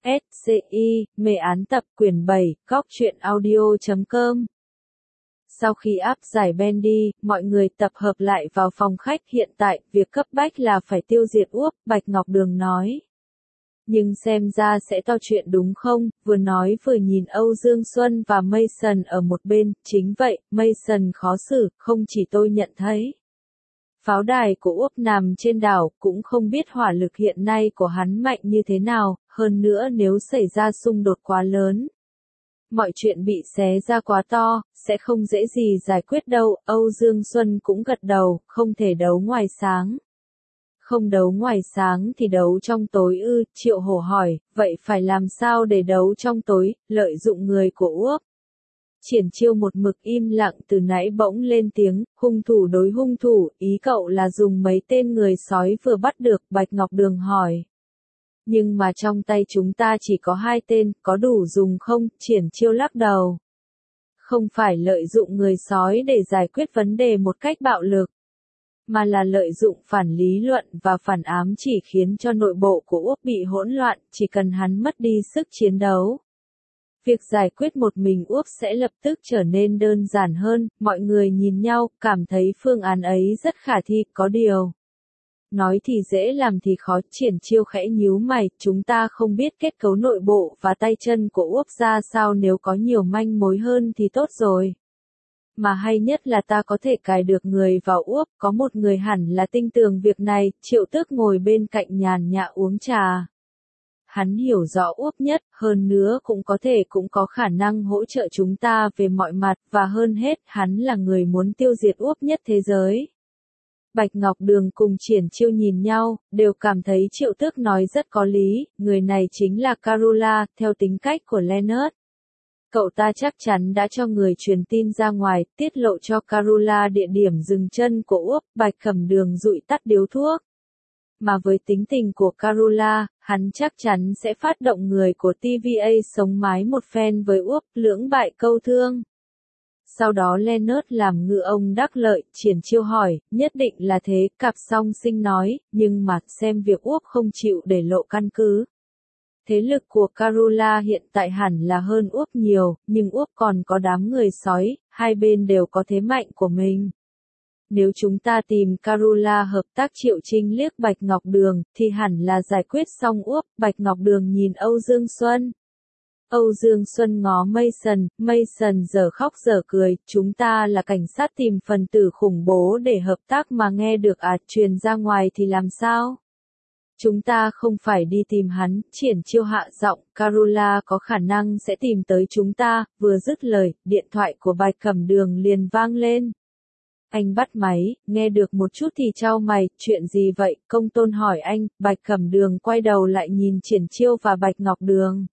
SCI, mê án tập quyển 7, góc truyện audio.com. Sau khi áp giải Bendy, mọi người tập hợp lại vào phòng khách. Hiện tại, việc cấp bách là phải tiêu diệt Úc, Bạch Ngọc Đường nói. Nhưng xem ra sẽ to chuyện đúng không? Vừa nói vừa nhìn Âu Dương Xuân và Mason ở một bên. Chính vậy, Mason khó xử, không chỉ tôi nhận thấy. Pháo đài của Úc nằm trên đảo, cũng không biết hỏa lực hiện nay của hắn mạnh như thế nào, hơn nữa nếu xảy ra xung đột quá lớn. Mọi chuyện bị xé ra quá to, sẽ không dễ gì giải quyết đâu. Âu Dương Xuân cũng gật đầu, không thể đấu ngoài sáng. Không đấu ngoài sáng thì đấu trong tối ư? Triệu Hổ hỏi, vậy phải làm sao để đấu trong tối, lợi dụng người của Úc? Triển Chiêu một mực im lặng từ nãy bỗng lên tiếng, hung thủ đối hung thủ, ý cậu là dùng mấy tên người sói vừa bắt được? Bạch Ngọc Đường hỏi. Nhưng mà trong tay chúng ta chỉ có 2 tên, có đủ dùng không? Triển Chiêu lắc đầu. Không phải lợi dụng người sói để giải quyết vấn đề một cách bạo lực, mà là lợi dụng phản lý luận và phản ám chỉ khiến cho nội bộ của Úc bị hỗn loạn, chỉ cần hắn mất đi sức chiến đấu. Việc giải quyết một mình Úc sẽ lập tức trở nên đơn giản hơn. Mọi người nhìn nhau, cảm thấy phương án ấy rất khả thi, có điều. Nói thì dễ làm thì khó. Triển Chiêu khẽ nhíu mày, chúng ta không biết kết cấu nội bộ và tay chân của Úc ra sao, nếu có nhiều manh mối hơn thì tốt rồi. Mà hay nhất là ta có thể cài được người vào Úc, có một người hẳn là tinh tường việc này. Triệu Tước ngồi bên cạnh nhàn nhã uống trà. Hắn hiểu rõ Úc nhất, hơn nữa cũng có khả năng hỗ trợ chúng ta về mọi mặt, và hơn hết, hắn là người muốn tiêu diệt Úc nhất thế giới. Bạch Ngọc Đường cùng Triển Chiêu nhìn nhau, đều cảm thấy Triệu Tước nói rất có lý, người này chính là Carola, theo tính cách của Leonard. Cậu ta chắc chắn đã cho người truyền tin ra ngoài, tiết lộ cho Carola địa điểm dừng chân của Úc. Bạch Cẩm Đường dụi tắt điếu thuốc. Mà với tính tình của Carola, hắn chắc chắn sẽ phát động người của TVA sống mái một phen với Úc, lưỡng bại câu thương. Sau đó Leonard làm ngư ông đắc lợi. Triển Chiêu hỏi, nhất định là thế? Cặp song sinh nói, nhưng mà xem việc Úc không chịu để lộ căn cứ. Thế lực của Carola hiện tại hẳn là hơn Úc nhiều, nhưng Úc còn có đám người sói, hai bên đều có thế mạnh của mình. Nếu chúng ta tìm Carola hợp tác. Triệu Trinh liếc Bạch Ngọc Đường, thì hẳn là giải quyết xong Úc. Bạch Ngọc Đường nhìn Âu Dương Xuân. Âu Dương Xuân ngó Mason giờ khóc giờ cười, chúng ta là cảnh sát tìm phần tử khủng bố để hợp tác mà nghe được truyền ra ngoài thì làm sao? Chúng ta không phải đi tìm hắn. Triển Chiêu hạ giọng, Carola có khả năng sẽ tìm tới chúng ta. Vừa dứt lời, điện thoại của Bạch Cẩm Đường liền vang lên. Anh bắt máy, nghe được một chút thì chau mày, chuyện gì vậy? Công tôn hỏi anh. Bạch Cẩm Đường quay đầu lại nhìn Triển Chiêu và Bạch Ngọc Đường.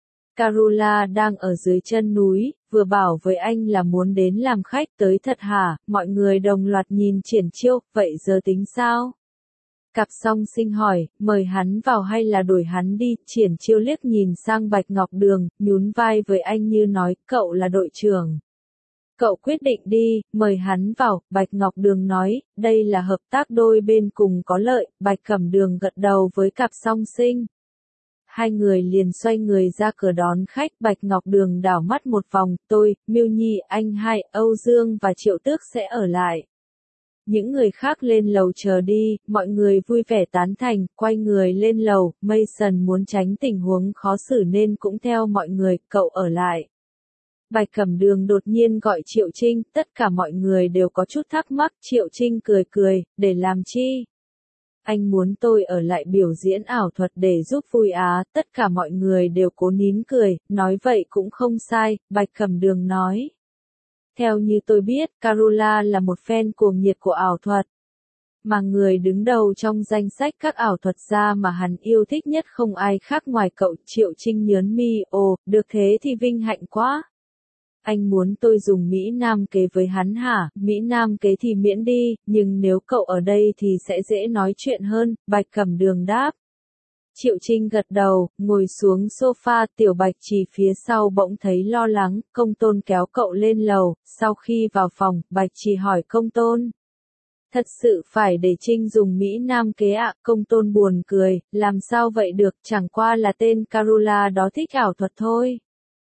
Carola đang ở dưới chân núi, vừa bảo với anh là muốn đến làm khách. Tới thật hả? Mọi người đồng loạt nhìn Triển Chiêu, vậy giờ tính sao? Cặp song sinh hỏi, mời hắn vào hay là đuổi hắn đi? Triển Chiêu liếc nhìn sang Bạch Ngọc Đường, nhún vai với anh như nói, cậu là đội trưởng. Cậu quyết định đi, mời hắn vào. Bạch Ngọc Đường nói, đây là hợp tác đôi bên cùng có lợi. Bạch Cẩm Đường gật đầu với cặp song sinh. Hai người liền xoay người ra cửa đón khách. Bạch Ngọc Đường đảo mắt một vòng, tôi, Miêu Nhi, anh hai, Âu Dương và Triệu Tước sẽ ở lại. Những người khác lên lầu chờ đi. Mọi người vui vẻ tán thành, quay người lên lầu. Mason muốn tránh tình huống khó xử nên cũng theo mọi người, cậu ở lại. Bạch Cẩm Đường đột nhiên gọi Triệu Trinh, tất cả mọi người đều có chút thắc mắc. Triệu Trinh cười, để làm chi? Anh muốn tôi ở lại biểu diễn ảo thuật để giúp vui á? Tất cả mọi người đều cố nín cười, nói vậy cũng không sai. Bạch Cẩm Đường nói. Theo như tôi biết, Carola là một fan cuồng nhiệt của ảo thuật. Mà người đứng đầu trong danh sách các ảo thuật gia mà hắn yêu thích nhất không ai khác ngoài cậu. Triệu Trinh nhớn mi, ồ, được thế thì vinh hạnh quá. Anh muốn tôi dùng Mỹ Nam kế với hắn hả? Mỹ Nam kế thì miễn đi, nhưng nếu cậu ở đây thì sẽ dễ nói chuyện hơn. Bạch Cẩm Đường đáp. Triệu Trinh gật đầu, ngồi xuống sofa. Tiểu Bạch Chỉ phía sau bỗng thấy lo lắng, Công Tôn kéo cậu lên lầu. Sau khi vào phòng, Bạch Chỉ hỏi Công Tôn. Thật sự phải để Trinh dùng Mỹ Nam kế ạ, Công Tôn buồn cười, làm sao vậy được, chẳng qua là tên Carola đó thích ảo thuật thôi.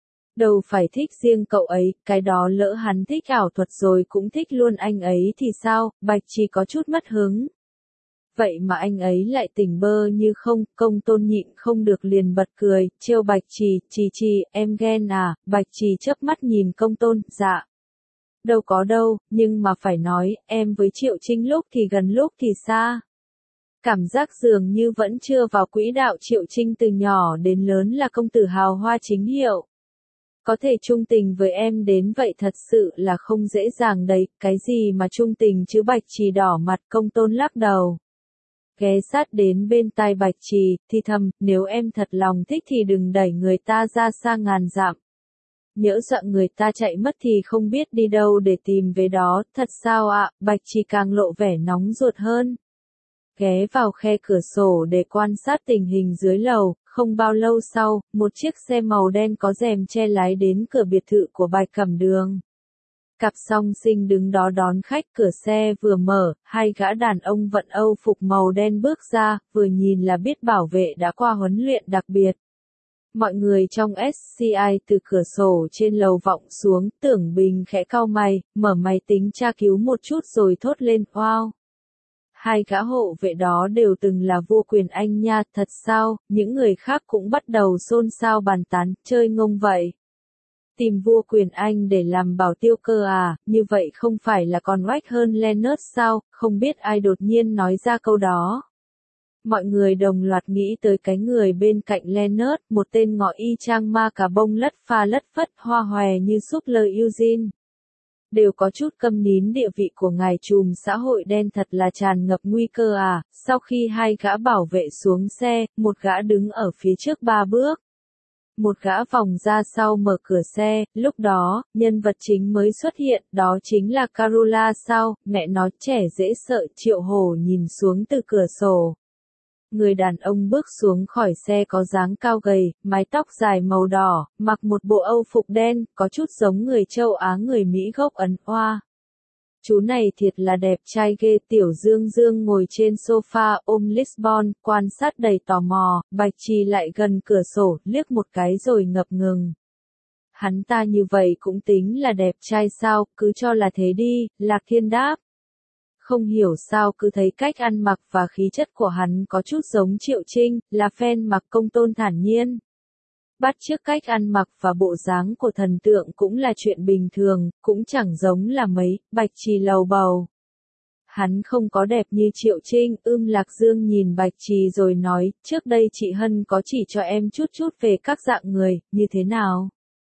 Đâu phải thích riêng cậu ấy, cái đó lỡ hắn thích ảo thuật rồi cũng thích luôn anh ấy thì sao, Bạch Trì có chút mất hứng. Vậy mà anh ấy lại tỉnh bơ như không, Công Tôn nhịn không được liền bật cười, trêu Bạch Trì, Trì, em ghen à, Bạch Trì chớp mắt nhìn Công Tôn, dạ. Đâu có đâu, nhưng mà phải nói, em với Triệu Trinh lúc thì gần lúc thì xa. Cảm giác dường như vẫn chưa vào quỹ đạo. Triệu Trinh từ nhỏ đến lớn là công tử hào hoa chính hiệu. Có thể trung tình với em đến vậy thật sự là không dễ dàng đấy, cái gì mà trung tình chứ. Bạch Trì đỏ mặt. Công Tôn lắc đầu. Ghé sát đến bên tai Bạch Trì, thì thầm, nếu em thật lòng thích thì đừng đẩy người ta ra xa ngàn dặm. Nhỡ dọa người ta chạy mất thì không biết đi đâu để tìm về đó, thật sao ạ? Bạch Trì càng lộ vẻ nóng ruột hơn. Ghé vào khe cửa sổ để quan sát tình hình dưới lầu, không bao lâu sau, một chiếc xe màu đen có rèm che lái đến cửa biệt thự của Bạch Cẩm Đường. Cặp song sinh đứng đó đón khách, cửa xe vừa mở, hai gã đàn ông vận Âu phục màu đen bước ra, vừa nhìn là biết bảo vệ đã qua huấn luyện đặc biệt. Mọi người trong SCI từ cửa sổ trên lầu vọng xuống, Tưởng Bình khẽ cau mày, mở máy tính tra cứu một chút rồi thốt lên, wow. Hai gã hộ vệ đó đều từng là vua Quyền Anh nha, thật sao? Những người khác cũng bắt đầu xôn xao bàn tán, chơi ngông vậy. Tìm vua Quyền Anh để làm bảo tiêu cơ à, như vậy không phải là còn oách hơn Leonard sao, không biết ai đột nhiên nói ra câu đó. Mọi người đồng loạt nghĩ tới cái người bên cạnh Leonard, một tên ngọ y chang ma cà bông lất pha lất phất hoa hòe như súp lơ Eugene. Đều có chút câm nín, địa vị của ngài trùm xã hội đen thật là tràn ngập nguy cơ à. Sau khi hai gã bảo vệ xuống xe, một gã đứng ở phía trước 3 bước. Một gã vòng ra sau mở cửa xe, lúc đó, nhân vật chính mới xuất hiện, đó chính là Carola sao, mẹ nó trẻ dễ sợ. Triệu Hổ nhìn xuống từ cửa sổ. Người đàn ông bước xuống khỏi xe có dáng cao gầy, mái tóc dài màu đỏ, mặc một bộ Âu phục đen, có chút giống người châu Á người Mỹ gốc Ấn Hoa. Chú này thiệt là đẹp trai ghê. Tiểu Dương Dương ngồi trên sofa ôm Lisbon, quan sát đầy tò mò. Bạch Trì lại gần cửa sổ, liếc một cái rồi ngập ngừng. Hắn ta như vậy cũng tính là đẹp trai sao, cứ cho là thế đi, Lạc Thiên đáp. Không hiểu sao cứ thấy cách ăn mặc và khí chất của hắn có chút giống Triệu Trinh, là fan mặc. Công Tôn thản nhiên. Bắt chước cách ăn mặc và bộ dáng của thần tượng cũng là chuyện bình thường, cũng chẳng giống là mấy. Bạch Trì lầu bầu. Hắn không có đẹp như Triệu Trinh. Lạc Dương nhìn Bạch Trì rồi nói, trước đây chị Hân có chỉ cho em chút về các dạng người, như thế nào?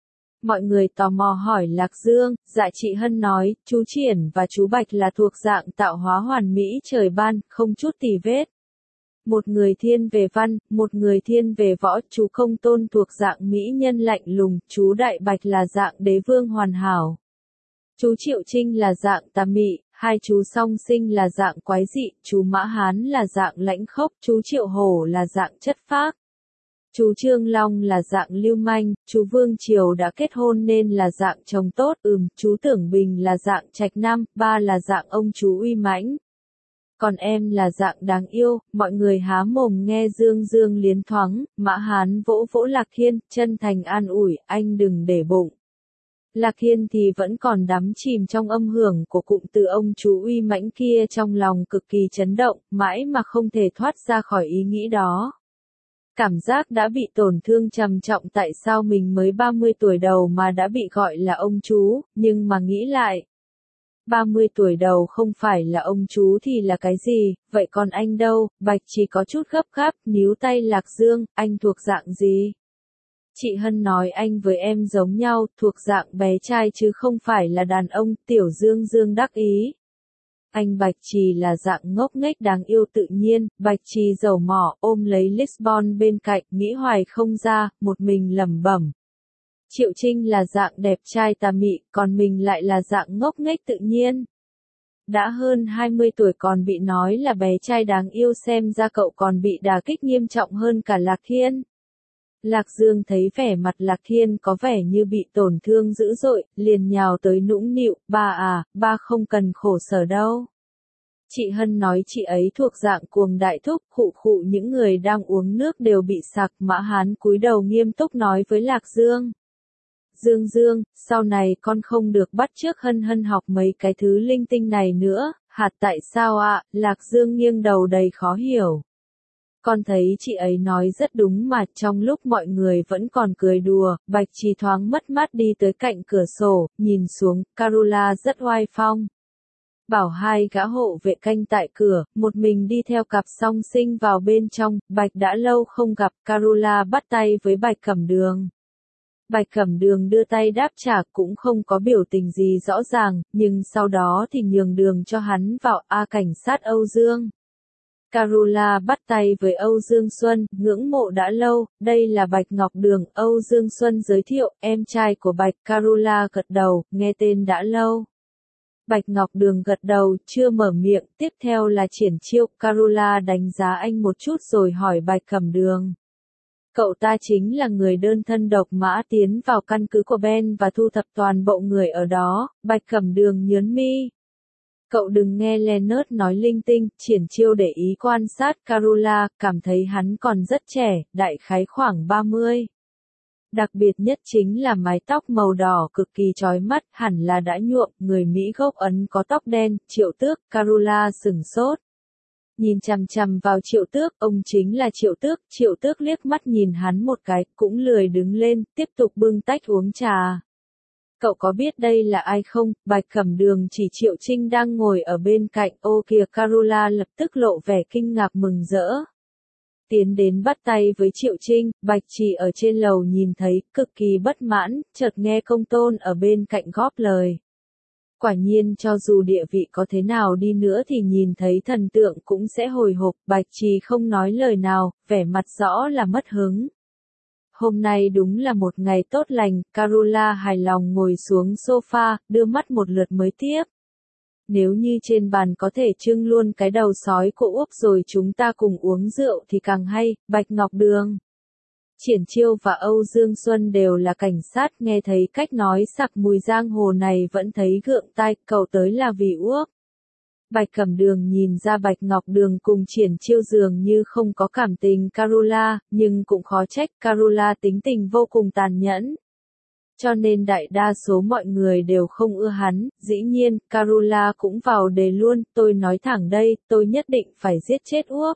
Mọi người tò mò hỏi Lạc Dương, dạ chị Hân nói, chú Triển và chú Bạch là thuộc dạng tạo hóa hoàn mỹ trời ban, không chút tì vết. Một người thiên về văn, một người thiên về võ. Chú Công Tôn thuộc dạng mỹ nhân lạnh lùng, chú Đại Bạch là dạng đế vương hoàn hảo. Chú Triệu Trinh là dạng tà mị, hai chú song sinh là dạng quái dị, chú Mã Hán là dạng lãnh khốc, chú Triệu Hổ là dạng chất phác. Chú Trương Long là dạng lưu manh, chú Vương Triều đã kết hôn nên là dạng chồng tốt. Chú Tưởng Bình là dạng trạch nam, ba là dạng ông chú uy mãnh. Còn em là dạng đáng yêu. Mọi người há mồm nghe. Dương Dương liến thoáng, Mã Hán vỗ vỗ Lạc Thiên, chân thành an ủi, anh đừng để bụng. Lạc Thiên thì vẫn còn đắm chìm trong âm hưởng của cụm từ ông chú uy mãnh kia, trong lòng cực kỳ chấn động, mãi mà không thể thoát ra khỏi ý nghĩ đó. Cảm giác đã bị tổn thương trầm trọng. Tại sao mình mới 30 tuổi đầu mà đã bị gọi là ông chú, nhưng mà nghĩ lại. 30 tuổi đầu không phải là ông chú thì là cái gì, vậy còn anh đâu? Bạch Trì có chút gấp gáp, níu tay Lạc Dương, anh thuộc dạng gì? Chị Hân nói anh với em giống nhau, thuộc dạng bé trai chứ không phải là đàn ông. Tiểu Dương Dương đắc ý. Anh Bạch Trì là dạng ngốc nghếch đáng yêu tự nhiên. Bạch Trì dầu mỏ, ôm lấy Lisbon bên cạnh, nghĩ hoài không ra, một mình lẩm bẩm. Triệu Trinh là dạng đẹp trai tà mị, còn mình lại là dạng ngốc nghếch tự nhiên. Đã hơn 20 tuổi còn bị nói là bé trai đáng yêu, xem ra cậu còn bị đả kích nghiêm trọng hơn cả Lạc Thiên. Lạc Dương thấy vẻ mặt Lạc Thiên có vẻ như bị tổn thương dữ dội, liền nhào tới nũng nịu, ba không cần khổ sở đâu. Chị Hân nói chị ấy thuộc dạng cuồng đại thúc, khụ khụ những người đang uống nước đều bị sặc. Mã Hán cúi đầu nghiêm túc nói với Lạc Dương. Dương Dương, sau này con không được bắt chước Hân Hân học mấy cái thứ linh tinh này nữa. Hạt tại sao ạ? Lạc Dương nghiêng đầu đầy khó hiểu. Con thấy chị ấy nói rất đúng mà. Trong lúc mọi người vẫn còn cười đùa, Bạch Trì thoáng mất mát đi tới cạnh cửa sổ, nhìn xuống. Carola rất oai phong. Bảo hai gã hộ vệ canh tại cửa, một mình đi theo cặp song sinh vào bên trong. Bạch đã lâu không gặp. Carola bắt tay với Bạch Cẩm Đường. Bạch Cẩm Đường đưa tay đáp trả, cũng không có biểu tình gì rõ ràng, nhưng sau đó thì nhường đường cho hắn vào. Cảnh sát Âu Dương. Carola bắt tay với Âu Dương Xuân, ngưỡng mộ đã lâu. Đây là Bạch Ngọc Đường. Âu Dương Xuân giới thiệu, em trai của Bạch. Carola gật đầu, nghe tên đã lâu. Bạch Ngọc Đường gật đầu, chưa mở miệng. Tiếp theo là Triển Chiêu. Carola đánh giá anh một chút rồi hỏi Bạch Cẩm Đường. Cậu ta chính là người đơn thân độc mã tiến vào căn cứ của Ben và thu thập toàn bộ người ở đó. Bạch Cẩm Đường nhớn mi. Cậu đừng nghe Leonard nói linh tinh. Triển Chiêu để ý quan sát Carola, cảm thấy hắn còn rất trẻ, đại khái khoảng 30. Đặc biệt nhất chính là mái tóc màu đỏ cực kỳ chói mắt, hẳn là đã nhuộm. Người Mỹ gốc Ấn có tóc đen. Triệu Tước. Carola sửng sốt. Nhìn chằm chằm vào Triệu Tước, ông chính là Triệu Tước. Triệu Tước liếc mắt nhìn hắn một cái, cũng lười đứng lên, tiếp tục bưng tách uống trà. Cậu có biết đây là ai không? Bạch Cẩm Đường chỉ Triệu Trinh đang ngồi ở bên cạnh. Ô kìa, Carola lập tức lộ vẻ kinh ngạc mừng rỡ. Tiến đến bắt tay với Triệu Trinh. Bạch Trì ở trên lầu nhìn thấy, cực kỳ bất mãn, chợt nghe Công Tôn ở bên cạnh góp lời. Quả nhiên cho dù địa vị có thế nào đi nữa thì nhìn thấy thần tượng cũng sẽ hồi hộp. Bạch Trì không nói lời nào, vẻ mặt rõ là mất hứng. Hôm nay đúng là một ngày tốt lành. Carola hài lòng ngồi xuống sofa, đưa mắt một lượt mới tiếp. Nếu như trên bàn có thể trưng luôn cái đầu sói của Úc rồi chúng ta cùng uống rượu thì càng hay. Bạch Ngọc Đường. Triển Chiêu và Âu Dương Xuân đều là cảnh sát, nghe thấy cách nói sặc mùi giang hồ này vẫn thấy gượng tai. Cậu tới là vì Úc. Bạch Cẩm Đường nhìn ra Bạch Ngọc Đường cùng Triển Chiêu dường như không có cảm tình Carola, nhưng cũng khó trách. Carola tính tình vô cùng tàn nhẫn. Cho nên đại đa số mọi người đều không ưa hắn. Dĩ nhiên, Carola cũng vào đề luôn. Tôi nói thẳng đây, tôi nhất định phải giết chết Úc.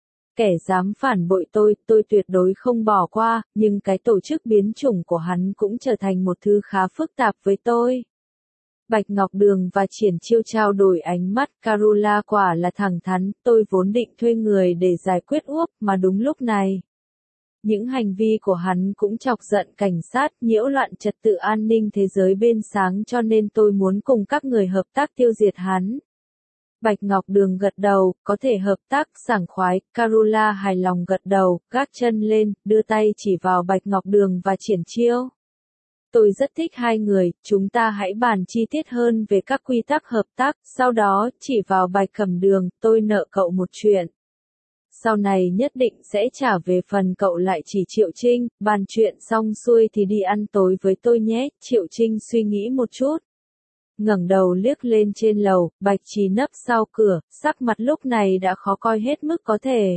Kẻ dám phản bội tôi tuyệt đối không bỏ qua. Nhưng cái tổ chức biến chủng của hắn cũng trở thành một thứ khá phức tạp với tôi. Bạch Ngọc Đường và Triển Chiêu trao đổi ánh mắt. Carola quả là thẳng thắn. Tôi vốn định thuê người để giải quyết Úc, mà đúng lúc này. Những hành vi của hắn cũng chọc giận cảnh sát, nhiễu loạn trật tự an ninh thế giới bên sáng, cho nên tôi muốn cùng các người hợp tác tiêu diệt hắn. Bạch Ngọc Đường gật đầu, có thể hợp tác, sảng khoái. Carola hài lòng gật đầu, gác chân lên, đưa tay chỉ vào Bạch Ngọc Đường và Triển Chiêu. Tôi rất thích hai người, chúng ta hãy bàn chi tiết hơn về các quy tắc hợp tác. Sau đó, chỉ vào Bạch Cẩm Đường, tôi nợ cậu một chuyện. Sau này nhất định sẽ trả về phần cậu lại chỉ Triệu Trinh. Bàn chuyện xong xuôi thì đi ăn tối với tôi nhé. Triệu Trinh suy nghĩ một chút. Ngẩng đầu liếc lên trên lầu. Bạch Trì nấp sau cửa, sắc mặt lúc này đã khó coi hết mức có thể.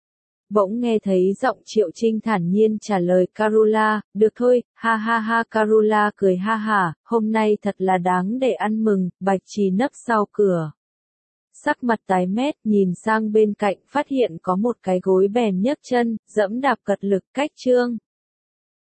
Bỗng nghe thấy giọng Triệu Trinh thản nhiên trả lời Carola. Được thôi, ha ha ha. Carola cười ha hả, hôm nay thật là đáng để ăn mừng. Bạch Trì nấp sau cửa. Sắc mặt tái mét, nhìn sang bên cạnh, phát hiện có một cái gối bèn nhấc chân, dẫm đạp cật lực. Cách chương